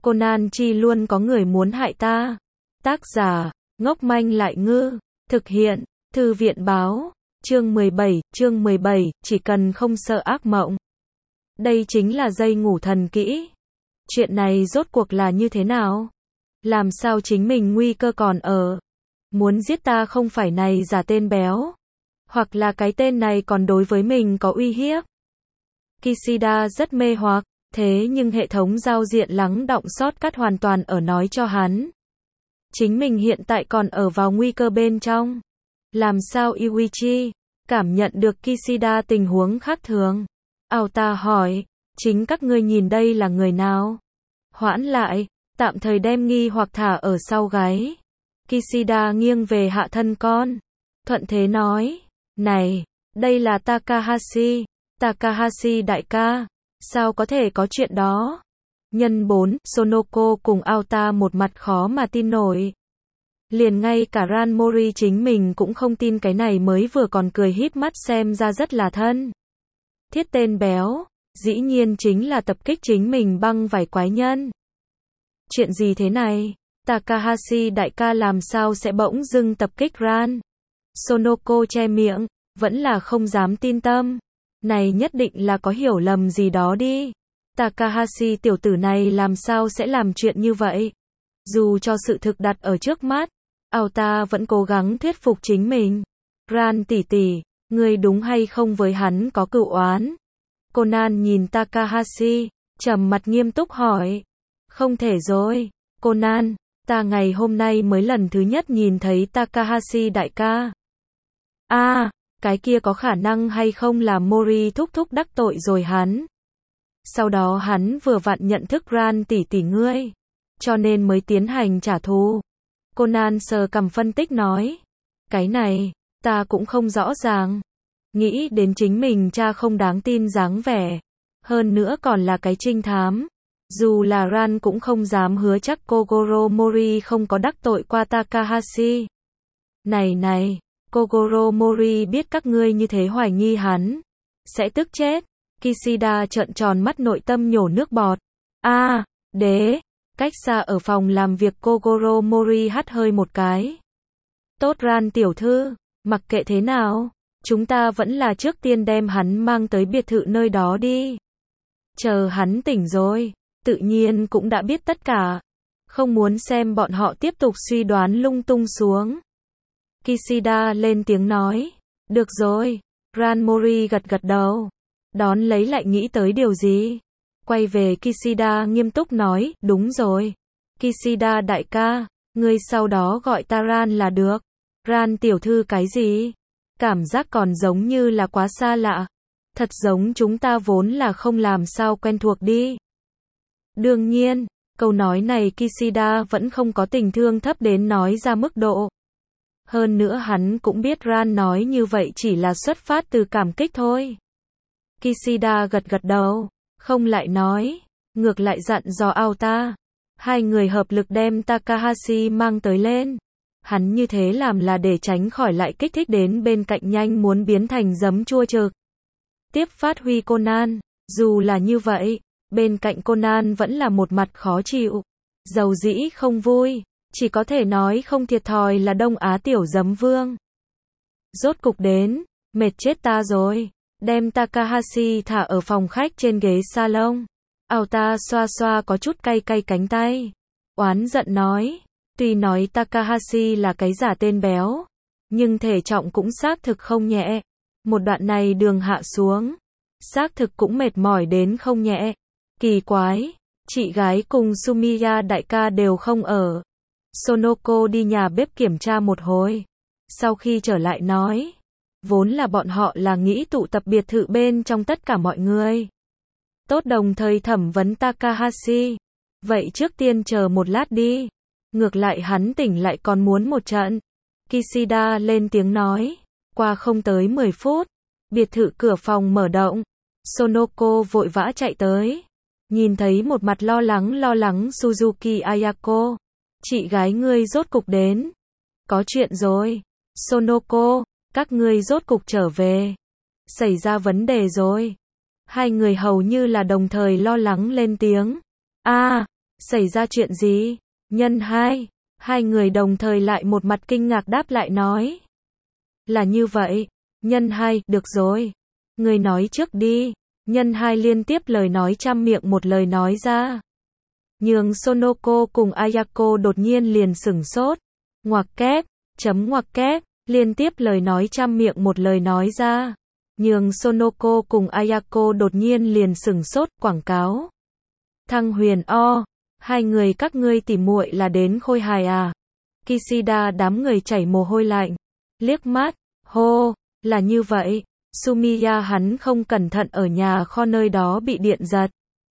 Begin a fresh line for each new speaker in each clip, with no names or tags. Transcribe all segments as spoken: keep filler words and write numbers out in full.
Conan chi luôn có người muốn hại ta. Tác giả, ngốc manh lại ngư. Thực hiện, Thư viện báo. Chương mười bảy, chương mười bảy, chỉ cần không sợ ác mộng. Đây chính là dây ngủ thần kỹ. Chuyện này rốt cuộc là như thế nào? Làm sao chính mình nguy cơ còn ở? Muốn giết ta không phải này giả tên béo? Hoặc là cái tên này còn đối với mình có uy hiếp? Kishida rất mê hoặc, thế nhưng hệ thống giao diện lắng đọng shortcut hoàn toàn ở nói cho hắn. Chính mình hiện tại còn ở vào nguy cơ bên trong. Làm sao Yuichi cảm nhận được Kishida tình huống khác thường? Aota hỏi, chính các ngươi nhìn đây là người nào? Hoãn lại, tạm thời đem nghi hoặc thả ở sau gáy. Kishida nghiêng về hạ thân con. Thuận thế nói, này, đây là Takahashi. Takahashi đại ca, sao có thể có chuyện đó? Nhân bốn, Sonoko cùng Aota một mặt khó mà tin nổi. Liền ngay cả Ran Mori chính mình cũng không tin cái này mới vừa còn cười híp mắt xem ra rất là thân. Thiết tên béo, dĩ nhiên chính là tập kích chính mình băng vải quái nhân. Chuyện gì thế này? Takahashi đại ca làm sao sẽ bỗng dưng tập kích Ran? Sonoko che miệng, vẫn là không dám tin tâm. Này nhất định là có hiểu lầm gì đó đi. Takahashi tiểu tử này làm sao sẽ làm chuyện như vậy? Dù cho sự thực đặt ở trước mắt, Aota vẫn cố gắng thuyết phục chính mình. Ran tỷ tỷ, ngươi đúng hay không với hắn có cựu oán? Conan nhìn Takahashi, trầm mặt nghiêm túc hỏi. Không thể rồi, Conan, ta ngày hôm nay mới lần thứ nhất nhìn thấy Takahashi đại ca. A, à, cái kia có khả năng hay không là Mori thúc thúc đắc tội rồi hắn. Sau đó hắn vừa vặn nhận thức Ran tỷ tỷ ngươi, cho nên mới tiến hành trả thù. Conan sờ cằm phân tích nói, cái này, ta cũng không rõ ràng. Nghĩ đến chính mình cha không đáng tin dáng vẻ, hơn nữa còn là cái trinh thám. Dù là Ran cũng không dám hứa chắc Kogoro Mori không có đắc tội qua Takahashi. Này này, Kogoro Mori biết các ngươi như thế hoài nghi hắn, sẽ tức chết. Kishida trợn tròn mắt nội tâm nhổ nước bọt. A, à, đế, cách xa ở phòng làm việc Kogoro Mori hắt hơi một cái. Tốt Ran tiểu thư, mặc kệ thế nào, chúng ta vẫn là trước tiên đem hắn mang tới biệt thự nơi đó đi. Chờ hắn tỉnh rồi, tự nhiên cũng đã biết tất cả. Không muốn xem bọn họ tiếp tục suy đoán lung tung xuống. Kishida lên tiếng nói, được rồi. Ran Mori gật gật đầu, đón lấy lại nghĩ tới điều gì. Quay về Kishida nghiêm túc nói, đúng rồi. Kishida đại ca, ngươi sau đó gọi ta Ran là được. Ran tiểu thư cái gì? Cảm giác còn giống như là quá xa lạ. Thật giống chúng ta vốn là không làm sao quen thuộc đi. Đương nhiên, câu nói này Kishida vẫn không có tình thương thấp đến nói ra mức độ. Hơn nữa hắn cũng biết Ran nói như vậy chỉ là xuất phát từ cảm kích thôi. Kishida gật gật đầu, không lại nói, ngược lại dặn dò Aota. Hai người hợp lực đem Takahashi mang tới lên. Hắn như thế làm là để tránh khỏi lại kích thích đến bên cạnh nhanh muốn biến thành giấm chua trực. Tiếp phát huy Conan, dù là như vậy, bên cạnh Conan vẫn là một mặt khó chịu. Dầu dĩ không vui, chỉ có thể nói không thiệt thòi là Đông Á tiểu giấm vương. Rốt cục đến, mệt chết ta rồi. Đem Takahashi thả ở phòng khách trên ghế salon. Aota xoa xoa có chút cay cay cánh tay. Oán giận nói, tuy nói Takahashi là cái giả tên béo, nhưng thể trọng cũng xác thực không nhẹ. Một đoạn này đường hạ xuống, xác thực cũng mệt mỏi đến không nhẹ. Kỳ quái, chị gái cùng Sumiya đại ca đều không ở. Sonoko đi nhà bếp kiểm tra một hồi. Sau khi trở lại nói, vốn là bọn họ là nghĩ tụ tập biệt thự bên trong tất cả mọi người. Tốt đồng thời thẩm vấn Takahashi. Vậy trước tiên chờ một lát đi. Ngược lại hắn tỉnh lại còn muốn một trận. Kishida lên tiếng nói. Qua không tới mười phút, biệt thự cửa phòng mở động. Sonoko vội vã chạy tới. Nhìn thấy một mặt lo lắng lo lắng Suzuki Ayako. Chị gái ngươi rốt cục đến. Có chuyện rồi. Sonoko, các ngươi rốt cục trở về. Xảy ra vấn đề rồi. Hai người hầu như là đồng thời lo lắng lên tiếng. A, à, Xảy ra chuyện gì? Nhân hai. Hai người đồng thời lại một mặt kinh ngạc đáp lại nói. Là như vậy. Nhân hai, được rồi. Người nói trước đi. Nhân hai liên tiếp lời nói trăm miệng một lời nói ra. Nhường Sonoko cùng Ayako đột nhiên liền sửng sốt. Ngoặc kép, chấm ngoặc kép, liên tiếp lời nói trăm miệng một lời nói ra. Nhường Sonoko cùng Ayako đột nhiên liền sửng sốt, quảng cáo. Thăng Huyền O, hai người các ngươi tỉ muội là đến khôi hài à? Kishida đám người chảy mồ hôi lạnh. Liếc mắt, hô, là như vậy. Sumiya hắn không cẩn thận ở nhà kho nơi đó bị điện giật.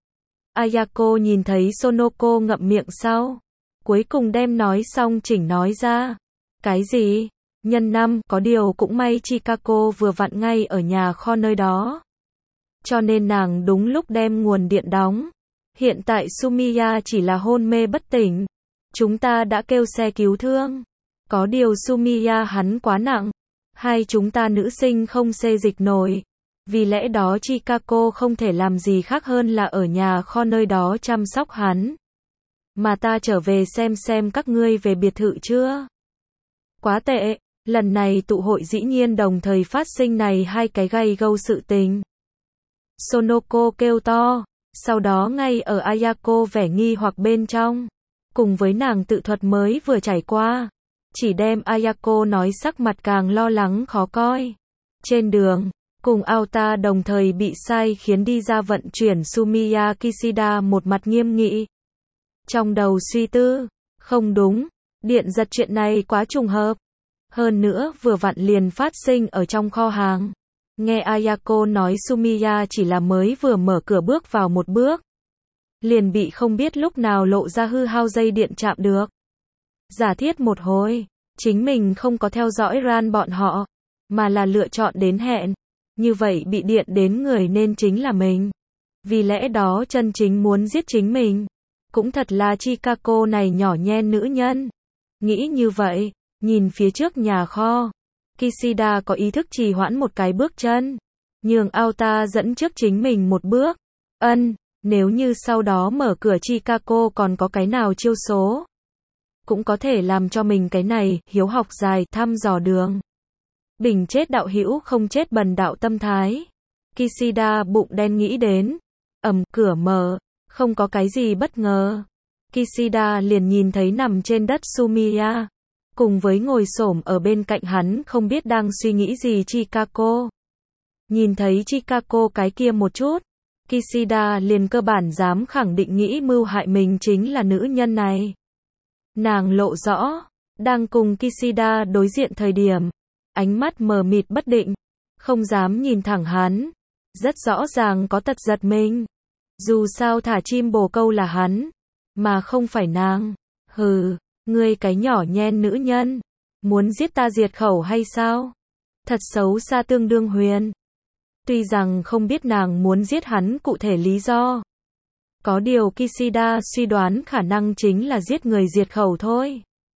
Ayako nhìn thấy Sonoko ngậm miệng sau. Cuối cùng đem nói xong chỉnh nói ra. Cái gì? Nhân năm, có điều cũng may Chikako vừa vặn ngay ở nhà kho nơi đó. Cho nên nàng đúng lúc đem nguồn điện đóng. Hiện tại Sumiya chỉ là hôn mê bất tỉnh. Chúng ta đã kêu xe cứu thương. Có điều Sumiya hắn quá nặng. Hai chúng ta nữ sinh không xê dịch nổi. Vì lẽ đó Chikako không thể làm gì khác hơn là ở nhà kho nơi đó chăm sóc hắn. Mà ta trở về xem xem các ngươi về biệt thự chưa. Quá tệ, lần này tụ hội dĩ nhiên đồng thời phát sinh này hai cái gay gâu sự tình. Sonoko kêu to, sau đó ngay ở Ayako vẻ nghi hoặc bên trong. Cùng với nàng tự thuật mới vừa trải qua. Chỉ đem Ayako nói sắc mặt càng lo lắng khó coi. Trên đường, cùng Aota đồng thời bị sai khiến đi ra vận chuyển Sumiya Kishida một mặt nghiêm nghị. Trong đầu suy tư, không đúng, điện giật chuyện này quá trùng hợp. Hơn nữa vừa vặn liền phát sinh ở trong kho hàng. Nghe Ayako nói Sumiya chỉ là mới vừa mở cửa bước vào một bước. Liền bị không biết lúc nào lộ ra hư hao dây điện chạm được. Giả thiết một hồi, chính mình không có theo dõi ran bọn họ, mà là lựa chọn đến hẹn. Như vậy bị điện đến người nên chính là mình. Vì lẽ đó chân chính muốn giết chính mình. Cũng thật là Chikako này nhỏ nhen nữ nhân. Nghĩ như vậy, nhìn phía trước nhà kho. Kishida có ý thức trì hoãn một cái bước chân. Nhường Aota dẫn trước chính mình một bước. Ân, nếu như sau đó mở cửa Chikako còn có cái nào chiêu số. Cũng có thể làm cho mình cái này, hiếu học dài, thăm dò đường. Bình chết đạo hữu không chết bần đạo tâm thái. Kishida bụng đen nghĩ đến. Ầm, cửa mở, không có cái gì bất ngờ. Kishida liền nhìn thấy nằm trên đất Sumiya. Cùng với ngồi xổm ở bên cạnh hắn không biết đang suy nghĩ gì Chikako. Nhìn thấy Chikako cái kia một chút. Kishida liền cơ bản dám khẳng định nghĩ mưu hại mình chính là nữ nhân này. Nàng lộ rõ. Đang cùng Kishida đối diện thời điểm. Ánh mắt mờ mịt bất định. Không dám nhìn thẳng hắn. Rất rõ ràng có tật giật mình. Dù sao thả chim bồ câu là hắn. Mà không phải nàng. Hừ, ngươi cái nhỏ nhen nữ nhân. Muốn giết ta diệt khẩu hay sao? Thật xấu xa tương đương huyền. Tuy rằng không biết nàng muốn giết hắn cụ thể lý do. Có điều Kishida suy đoán khả năng chính là giết người diệt khẩu thôi.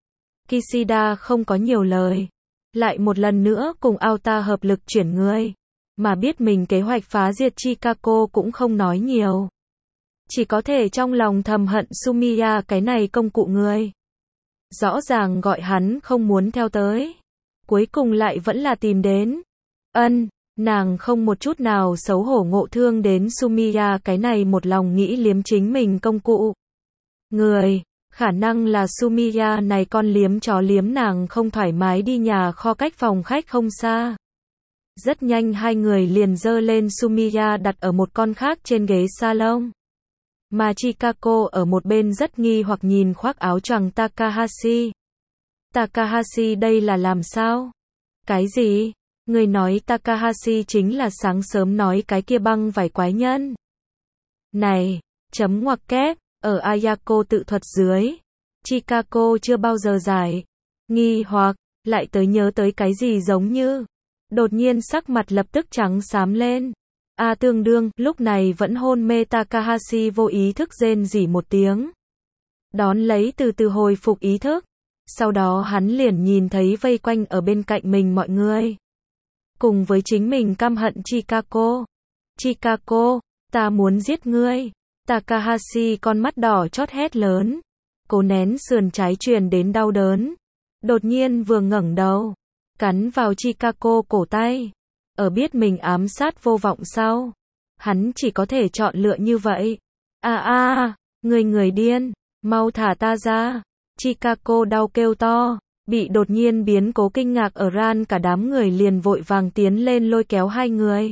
Kishida không có nhiều lời. Lại một lần nữa cùng Aota hợp lực chuyển người. Mà biết mình kế hoạch phá diệt Chikako cũng không nói nhiều. Chỉ có thể trong lòng thầm hận Sumiya cái này công cụ người. Rõ ràng gọi hắn không muốn theo tới. Cuối cùng lại vẫn là tìm đến. Ân, nàng không một chút nào xấu hổ ngộ thương đến Sumiya cái này một lòng nghĩ liếm chính mình công cụ. Người, khả năng là Sumiya này con liếm chó liếm nàng không thoải mái đi nhà kho cách phòng khách không xa. Rất nhanh hai người liền dơ lên Sumiya đặt ở một con khác trên ghế salon. Mà Chikako ở một bên rất nghi hoặc nhìn khoác áo choàng Takahashi. Takahashi đây là làm sao? Cái gì? Người nói Takahashi chính là sáng sớm nói cái kia băng vải quái nhân. Này, chấm ngoặc kép, ở Ayako tự thuật dưới. Chikako chưa bao giờ giải. Nghi hoặc, lại tới nhớ tới cái gì giống như. Đột nhiên sắc mặt lập tức trắng xám lên. A à, tương đương, lúc này vẫn hôn mê Takahashi vô ý thức rên rỉ một tiếng. Đón lấy từ từ hồi phục ý thức. Sau đó hắn liền nhìn thấy vây quanh ở bên cạnh mình mọi người. Cùng với chính mình căm hận Chikako. Chikako, ta muốn giết ngươi. Takahashi con mắt đỏ chót hét lớn. Cố nén sườn trái truyền đến đau đớn. Đột nhiên vừa ngẩng đầu. Cắn vào Chikako cổ tay. Ở biết mình ám sát vô vọng sau. Hắn chỉ có thể chọn lựa như vậy. A a, người người điên. Mau thả ta ra. Chikako đau kêu to. Bị đột nhiên biến cố kinh ngạc ở ran cả đám người liền vội vàng tiến lên lôi kéo hai người.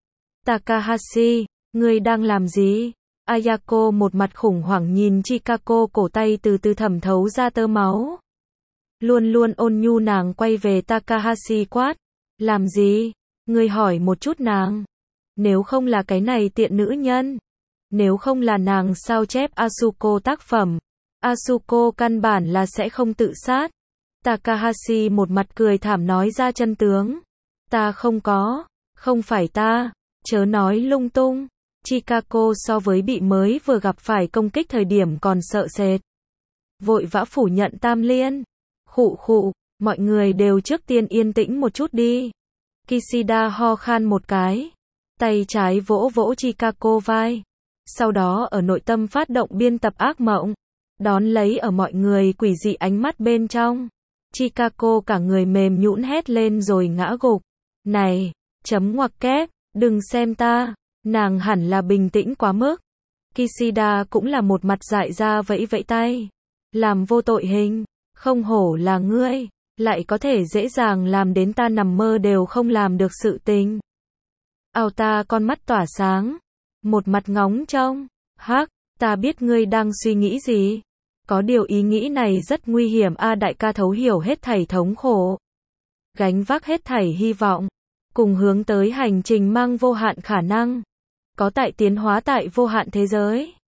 Takahashi, ngươi đang làm gì? Ayako một mặt khủng hoảng nhìn Chikako cổ tay từ từ thẩm thấu ra tơ máu. Luôn luôn ôn nhu nàng quay về Takahashi quát. Làm gì? Ngươi hỏi một chút nàng. Nếu không là cái này tiện nữ nhân. Nếu không là nàng sao chép Asuko tác phẩm. Asuko căn bản là sẽ không tự sát. Takahashi một mặt cười thảm nói ra chân tướng. Ta không có. Không phải ta. Chớ nói lung tung. Chikako so với bị mới vừa gặp phải công kích thời điểm còn sợ sệt. Vội vã phủ nhận tam liên. Khụ khụ, mọi người đều trước tiên yên tĩnh một chút đi. Kishida ho khan một cái. Tay trái vỗ vỗ Chikako vai. Sau đó ở nội tâm phát động biên tập ác mộng. Đón lấy ở mọi người quỷ dị ánh mắt bên trong. Chikako cả người mềm nhũn hét lên rồi ngã gục. Này, chấm ngoặc kép, đừng xem ta. Nàng hẳn là bình tĩnh quá mức. Kishida cũng là một mặt dại ra vẫy vẫy tay. Làm vô tội hình. Không hổ là ngươi. Lại có thể dễ dàng làm đến ta nằm mơ đều không làm được sự tình. Ao ta con mắt tỏa sáng. Một mặt ngóng trông. Hắc, ta biết ngươi đang suy nghĩ gì. Có điều ý nghĩ này rất nguy hiểm a đại ca thấu hiểu hết thảy thống khổ. Gánh vác hết thảy hy vọng. Cùng hướng tới hành trình mang vô hạn khả năng. Có tại tiến hóa tại vô hạn thế giới.